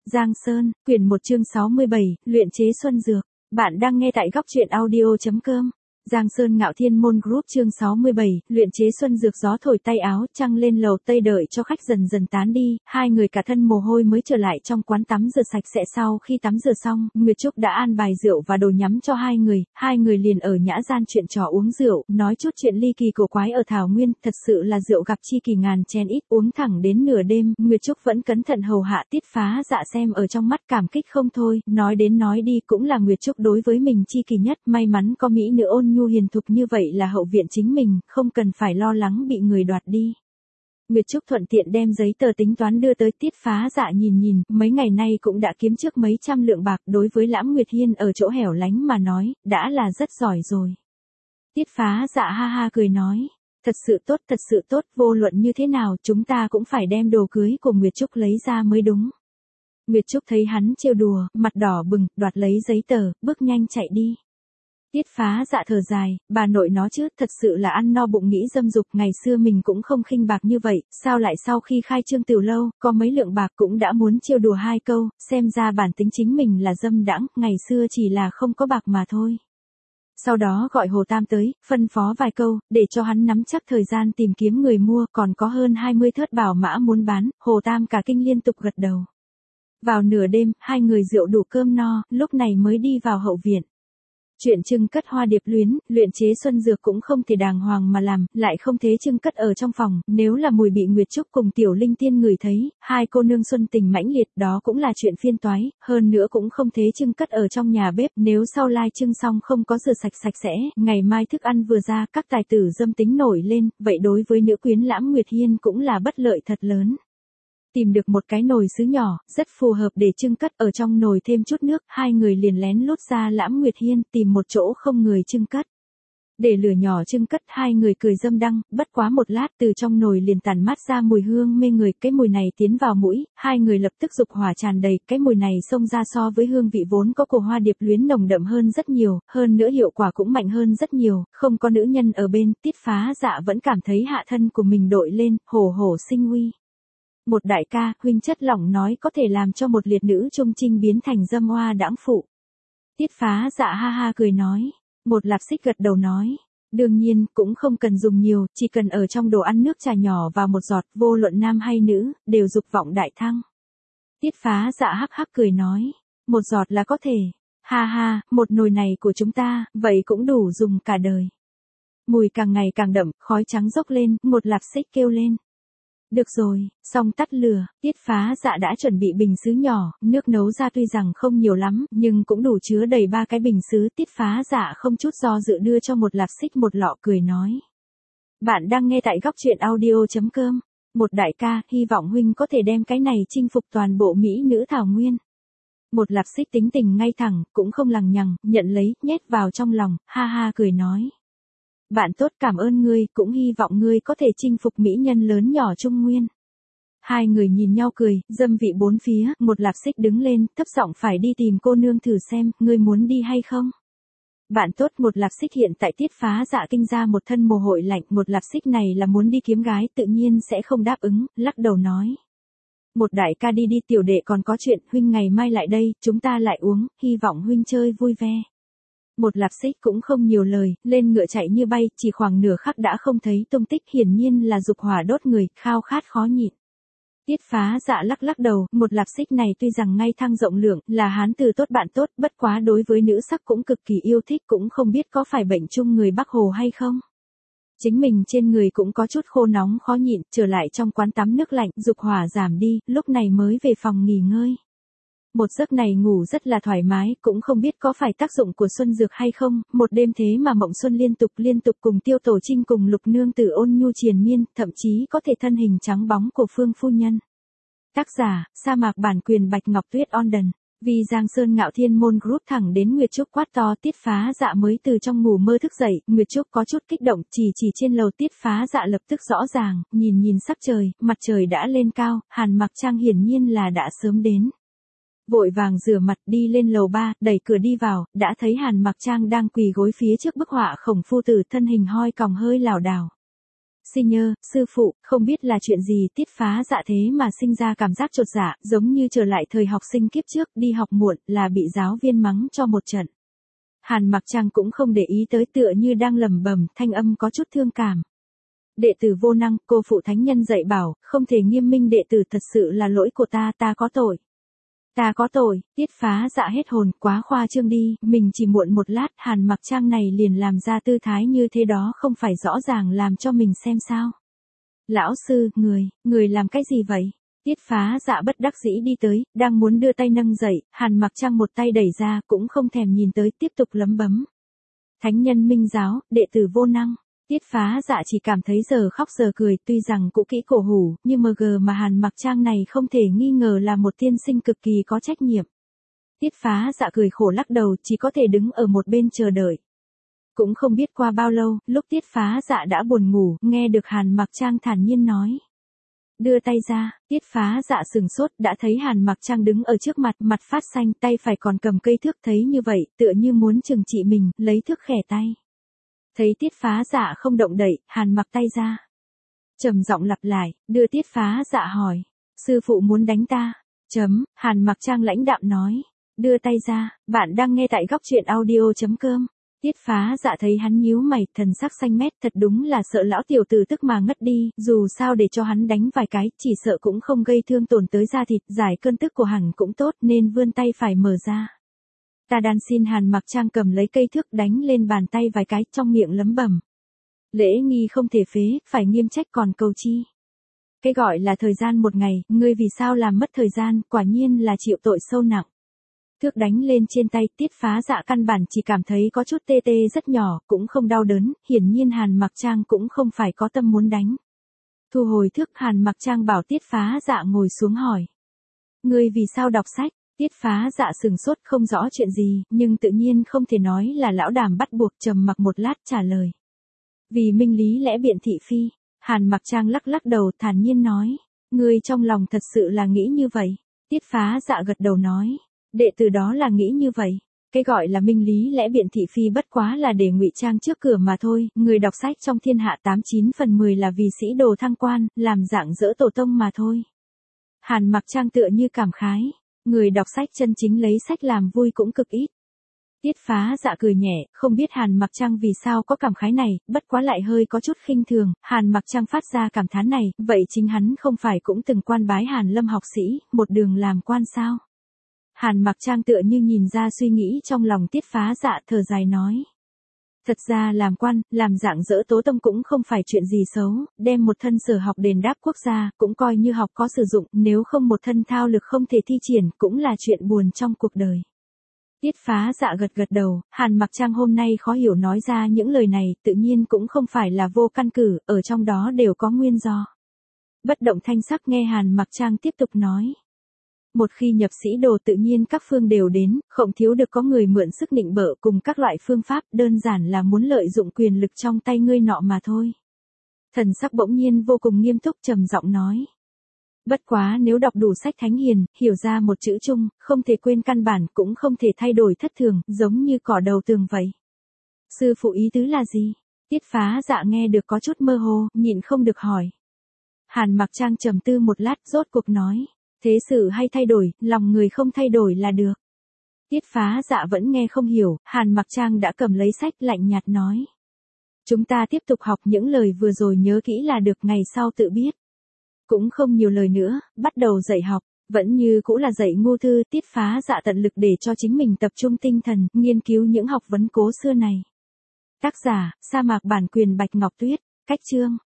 Giang Sơn, quyển 1 chương 67, luyện chế xuân dược. Bạn đang nghe tại góc truyện audio.com. Giang Sơn Ngạo Thiên Môn Group chương 67, luyện chế xuân dược. Gió thổi tay áo, trăng lên lầu tây đợi cho khách dần dần tán đi, hai người cả thân mồ hôi mới trở lại trong quán tắm rửa sạch sẽ. Sau khi tắm rửa xong, Nguyệt Trúc đã an bài rượu và đồ nhắm cho hai người liền ở nhã gian chuyện trò uống rượu, nói chút chuyện ly kỳ cổ quái ở Thảo Nguyên, thật sự là rượu gặp chi kỳ ngàn chén ít, uống thẳng đến nửa đêm. Nguyệt Trúc vẫn cẩn thận hầu hạ Tiết Phá Dạ, xem ở trong mắt cảm kích không thôi, nói đến nói đi cũng là Nguyệt Trúc đối với mình chi kỳ nhất, may mắn có mỹ nữ ôn nhu hiền thục như vậy là hậu viện chính mình, không cần phải lo lắng bị người đoạt đi. Nguyệt Trúc thuận tiện đem giấy tờ tính toán đưa tới Tiết Phá Dạ nhìn, mấy ngày nay cũng đã kiếm trước mấy trăm lượng bạc, đối với Lãm Nguyệt Hiên ở chỗ hẻo lánh mà nói, đã là rất giỏi rồi. Tiết Phá Dạ ha ha cười nói, thật sự tốt, vô luận như thế nào chúng ta cũng phải đem đồ cưới của Nguyệt Trúc lấy ra mới đúng. Nguyệt Trúc thấy hắn trêu đùa, mặt đỏ bừng, đoạt lấy giấy tờ, bước nhanh chạy đi. Tiết Phá Dạ thở dài, bà nội nó chứ, thật sự là ăn no bụng nghĩ dâm dục, ngày xưa mình cũng không khinh bạc như vậy, sao lại sau khi khai trương tiểu lâu, có mấy lượng bạc cũng đã muốn trêu đùa hai câu, xem ra bản tính chính mình là dâm đãng, ngày xưa chỉ là không có bạc mà thôi. Sau đó gọi Hồ Tam tới, phân phó vài câu, để cho hắn nắm chắc thời gian tìm kiếm người mua, còn có hơn 20 thớt bảo mã muốn bán, Hồ Tam cả kinh liên tục gật đầu. Vào nửa đêm, hai người rượu đủ cơm no, lúc này mới đi vào hậu viện. Chuyện trưng cất hoa điệp luyện chế xuân dược cũng không thể đàng hoàng mà làm, lại không thế trưng cất ở trong phòng, nếu là mùi bị Nguyệt Trúc cùng Tiểu Linh Tiên ngửi thấy, hai cô nương xuân tình mãnh liệt, đó cũng là chuyện phiên toái, hơn nữa cũng không thế trưng cất ở trong nhà bếp, nếu sau lai trưng xong không có rửa sạch sẽ, ngày mai thức ăn vừa ra, các tài tử dâm tính nổi lên, vậy đối với nữ quyến Lãm Nguyệt Hiên cũng là bất lợi thật lớn. Tìm được một cái nồi sứ nhỏ, rất phù hợp để trưng cất, ở trong nồi thêm chút nước, hai người liền lén lút ra Lãm Nguyệt Hiên, tìm một chỗ không người trưng cất. Để lửa nhỏ trưng cất, hai người cười dâm đăng, bất quá một lát từ trong nồi liền tản mát ra mùi hương mê người, cái mùi này tiến vào mũi, hai người lập tức dục hỏa tràn đầy, cái mùi này xông ra so với hương vị vốn có của hoa điệp luyến nồng đậm hơn rất nhiều, hơn nữa hiệu quả cũng mạnh hơn rất nhiều, không có nữ nhân ở bên, Tiết Phá Dạ vẫn cảm thấy hạ thân của mình đội lên, hổ hổ sinh uy. Một đại ca, huynh chất lỏng nói có thể làm cho một liệt nữ trung trinh biến thành dâm oa đãng phụ. Tiết Phá Dạ ha ha cười nói. Một Lạp Xích gật đầu nói. Đương nhiên, cũng không cần dùng nhiều, chỉ cần ở trong đồ ăn nước trà nhỏ vào một giọt, vô luận nam hay nữ, đều dục vọng đại thăng. Tiết Phá Dạ hắc hắc cười nói. Một giọt là có thể. Ha ha, một nồi này của chúng ta, vậy cũng đủ dùng cả đời. Mùi càng ngày càng đậm, khói trắng dốc lên, một Lạp Xích kêu lên. Được rồi, xong tắt lửa, Tiết Phá Dạ đã chuẩn bị bình sứ nhỏ, nước nấu ra tuy rằng không nhiều lắm, nhưng cũng đủ chứa đầy 3 cái bình sứ. Tiết Phá Dạ không chút do dự đưa cho một Lạp Xích một lọ, cười nói. Bạn đang nghe tại góc truyện audio.com. Một đại ca, hy vọng huynh có thể đem cái này chinh phục toàn bộ mỹ nữ Thảo Nguyên. Một Lạp Xích tính tình ngay thẳng, cũng không lằng nhằng, nhận lấy, nhét vào trong lòng, ha ha cười nói. Bạn tốt, cảm ơn ngươi, cũng hy vọng ngươi có thể chinh phục mỹ nhân lớn nhỏ Trung Nguyên. Hai người nhìn nhau cười, dâm vị bốn phía, một Lạp Xích đứng lên, thấp giọng phải đi tìm cô nương thử xem, ngươi muốn đi hay không? Bạn tốt, một Lạp Xích hiện tại Tiết Phá Dạ kinh ra một thân mồ hôi lạnh, một Lạp Xích này là muốn đi kiếm gái, tự nhiên sẽ không đáp ứng, lắc đầu nói. Một đại ca đi, tiểu đệ còn có chuyện, huynh ngày mai lại đây, chúng ta lại uống, hy vọng huynh chơi vui vẻ. Một Lạp Xích cũng không nhiều lời, lên ngựa chạy như bay, chỉ khoảng nửa khắc đã không thấy tung tích, hiển nhiên là dục hỏa đốt người, khao khát khó nhịn. Tiết Phá Dạ lắc đầu, một Lạp Xích này tuy rằng ngay thăng rộng lượng, là hán từ tốt bạn tốt, bất quá đối với nữ sắc cũng cực kỳ yêu thích, cũng không biết có phải bệnh chung người Bắc Hồ hay không. Chính mình trên người cũng có chút khô nóng khó nhịn, trở lại trong quán tắm nước lạnh, dục hỏa giảm đi, lúc này mới về phòng nghỉ ngơi. Một giấc này ngủ rất là thoải mái, cũng không biết có phải tác dụng của xuân dược hay không, một đêm thế mà mộng xuân liên tục cùng Tiêu Tổ Trinh cùng Lục Nương Tử ôn nhu triền miên, thậm chí có thể thân hình trắng bóng của Phương phu nhân. Tác giả, sa mạc bản quyền Bạch Ngọc Tuyết London. Vì Giang Sơn Ngạo Thiên Môn Group thẳng đến Nguyệt Trúc quát to. Tiết Phá Dạ mới từ trong ngủ mơ thức dậy, Nguyệt Trúc có chút kích động, chỉ trên lầu. Tiết Phá Dạ lập tức rõ ràng, nhìn sắc trời, mặt trời đã lên cao, Hàn Mặc Trang hiển nhiên là đã sớm đến. Vội vàng rửa mặt đi lên lầu 3, đẩy cửa đi vào, đã thấy Hàn Mặc Trang đang quỳ gối phía trước bức họa Khổng Phu Tử, thân hình hoi còng hơi lảo đảo. Senior, sư phụ, không biết là chuyện gì Tiết Phá Dạ thế mà sinh ra cảm giác chột dạ, giống như trở lại thời học sinh kiếp trước, đi học muộn, là bị giáo viên mắng cho một trận. Hàn Mặc Trang cũng không để ý tới, tựa như đang lẩm bẩm, thanh âm có chút thương cảm. Đệ tử vô năng, cô phụ thánh nhân dạy bảo, không thể nghiêm minh đệ tử, thật sự là lỗi của ta, ta có tội. Ta có tội. Tiết Phá Dạ hết hồn, quá khoa trương đi, mình chỉ muộn một lát, Hàn Mặc Trang này liền làm ra tư thái như thế đó, không phải rõ ràng làm cho mình xem sao. Lão sư, người làm cái gì vậy? Tiết Phá Dạ bất đắc dĩ đi tới, đang muốn đưa tay nâng dậy, Hàn Mặc Trang một tay đẩy ra, cũng không thèm nhìn tới, tiếp tục lấm bấm. Thánh nhân minh giáo, đệ tử vô năng. Tiết Phá Dạ chỉ cảm thấy giờ khóc giờ cười, tuy rằng cũ kỹ cổ hủ, nhưng mà Hàn Mặc Trang này không thể nghi ngờ là một tiên sinh cực kỳ có trách nhiệm. Tiết Phá Dạ cười khổ lắc đầu, chỉ có thể đứng ở một bên chờ đợi. Cũng không biết qua bao lâu, lúc Tiết Phá Dạ đã buồn ngủ, nghe được Hàn Mặc Trang thản nhiên nói. Đưa tay ra, Tiết Phá Dạ sừng sốt, đã thấy Hàn Mặc Trang đứng ở trước mặt, mặt phát xanh, tay phải còn cầm cây thước, thấy như vậy, tựa như muốn trừng trị mình, lấy thước khẻ tay. Thấy Tiết Phá Dạ không động đậy, Hàn Mặc tay ra. Trầm giọng lặp lại, đưa Tiết Phá Dạ hỏi. Sư phụ muốn đánh ta. Hàn Mặc Trang lãnh đạm nói. Đưa tay ra, bạn đang nghe tại góc truyện audio.com. Tiết Phá Dạ thấy hắn nhíu mày, thần sắc xanh mét, thật đúng là sợ lão tiểu tử tức mà ngất đi, dù sao để cho hắn đánh vài cái, chỉ sợ cũng không gây thương tổn tới da thịt, giải cơn tức của hắn cũng tốt, nên vươn tay phải mở ra. Ta đan xin. Hàn Mặc Trang cầm lấy cây thước đánh lên bàn tay vài cái, trong miệng lẩm bẩm. Lễ nghi không thể phế, phải nghiêm trách còn cầu chi. Cái gọi là thời gian một ngày, ngươi vì sao làm mất thời gian, quả nhiên là chịu tội sâu nặng. Thước đánh lên trên tay, Tiết Phá Dạ căn bản chỉ cảm thấy có chút tê tê rất nhỏ, cũng không đau đớn, hiển nhiên Hàn Mặc Trang cũng không phải có tâm muốn đánh. Thu hồi thước, Hàn Mặc Trang bảo Tiết Phá Dạ ngồi xuống hỏi. Ngươi vì sao đọc sách? Tiết Phá Dạ sừng sốt, không rõ chuyện gì, nhưng tự nhiên không thể nói là lão đàm bắt buộc, trầm mặc một lát trả lời. Vì minh lý lẽ biện thị phi. Hàn Mặc Trang lắc lắc đầu, thản nhiên nói. Ngươi trong lòng thật sự là nghĩ như vậy. Tiết Phá Dạ gật đầu nói. Đệ tử đó là nghĩ như vậy. Cái gọi là minh lý lẽ biện thị phi bất quá là để ngụy trang trước cửa mà thôi, người đọc sách trong thiên hạ 89 phần 10 là vì sĩ đồ thăng quan, làm dạng dỡ tổ tông mà thôi. Hàn Mặc Trang tựa như cảm khái. Người đọc sách chân chính lấy sách làm vui cũng cực ít. Tiết Phá Dạ cười nhẹ, không biết Hàn Mặc Trang vì sao có cảm khái này, bất quá lại hơi có chút khinh thường. Hàn Mặc Trang phát ra cảm thán này, vậy chính hắn không phải cũng từng quan bái Hàn Lâm học sĩ, một đường làm quan sao? Hàn Mặc Trang tựa như nhìn ra suy nghĩ trong lòng Tiết Phá Dạ, thở dài nói. Thật ra làm quan, làm dạng dỡ tố tông cũng không phải chuyện gì xấu, đem một thân sở học đền đáp quốc gia, cũng coi như học có sử dụng, nếu không một thân thao lực không thể thi triển, cũng là chuyện buồn trong cuộc đời. Tiết Phá Dạ gật gật đầu, Hàn Mặc Trang hôm nay khó hiểu nói ra những lời này, tự nhiên cũng không phải là vô căn cứ, ở trong đó đều có nguyên do. Bất động thanh sắc nghe Hàn Mặc Trang tiếp tục nói. Một khi nhập sĩ đồ tự nhiên các phương đều đến, không thiếu được có người mượn sức nịnh bợ cùng các loại phương pháp, đơn giản là muốn lợi dụng quyền lực trong tay ngươi nọ mà thôi. Thần sắc bỗng nhiên vô cùng nghiêm túc, trầm giọng nói. Bất quá nếu đọc đủ sách thánh hiền, hiểu ra một chữ chung, không thể quên căn bản, cũng không thể thay đổi thất thường, giống như cỏ đầu tường vậy. Sư phụ ý tứ là gì? Tiết Phá Dạ nghe được có chút mơ hồ, nhịn không được hỏi. Hàn Mặc Trang trầm tư một lát, rốt cuộc nói. Thế sự hay thay đổi, lòng người không thay đổi là được. Tiết Phá Dạ vẫn nghe không hiểu, Hàn Mặc Trang đã cầm lấy sách lạnh nhạt nói. Chúng ta tiếp tục học, những lời vừa rồi nhớ kỹ là được, ngày sau tự biết. Cũng không nhiều lời nữa, bắt đầu dạy học, vẫn như cũ là dạy ngu thư. Tiết Phá Dạ tận lực để cho chính mình tập trung tinh thần, nghiên cứu những học vấn cố xưa này. Tác giả, Sa Mạc Bản Quyền, Bạch Ngọc Tuyết, cách chương.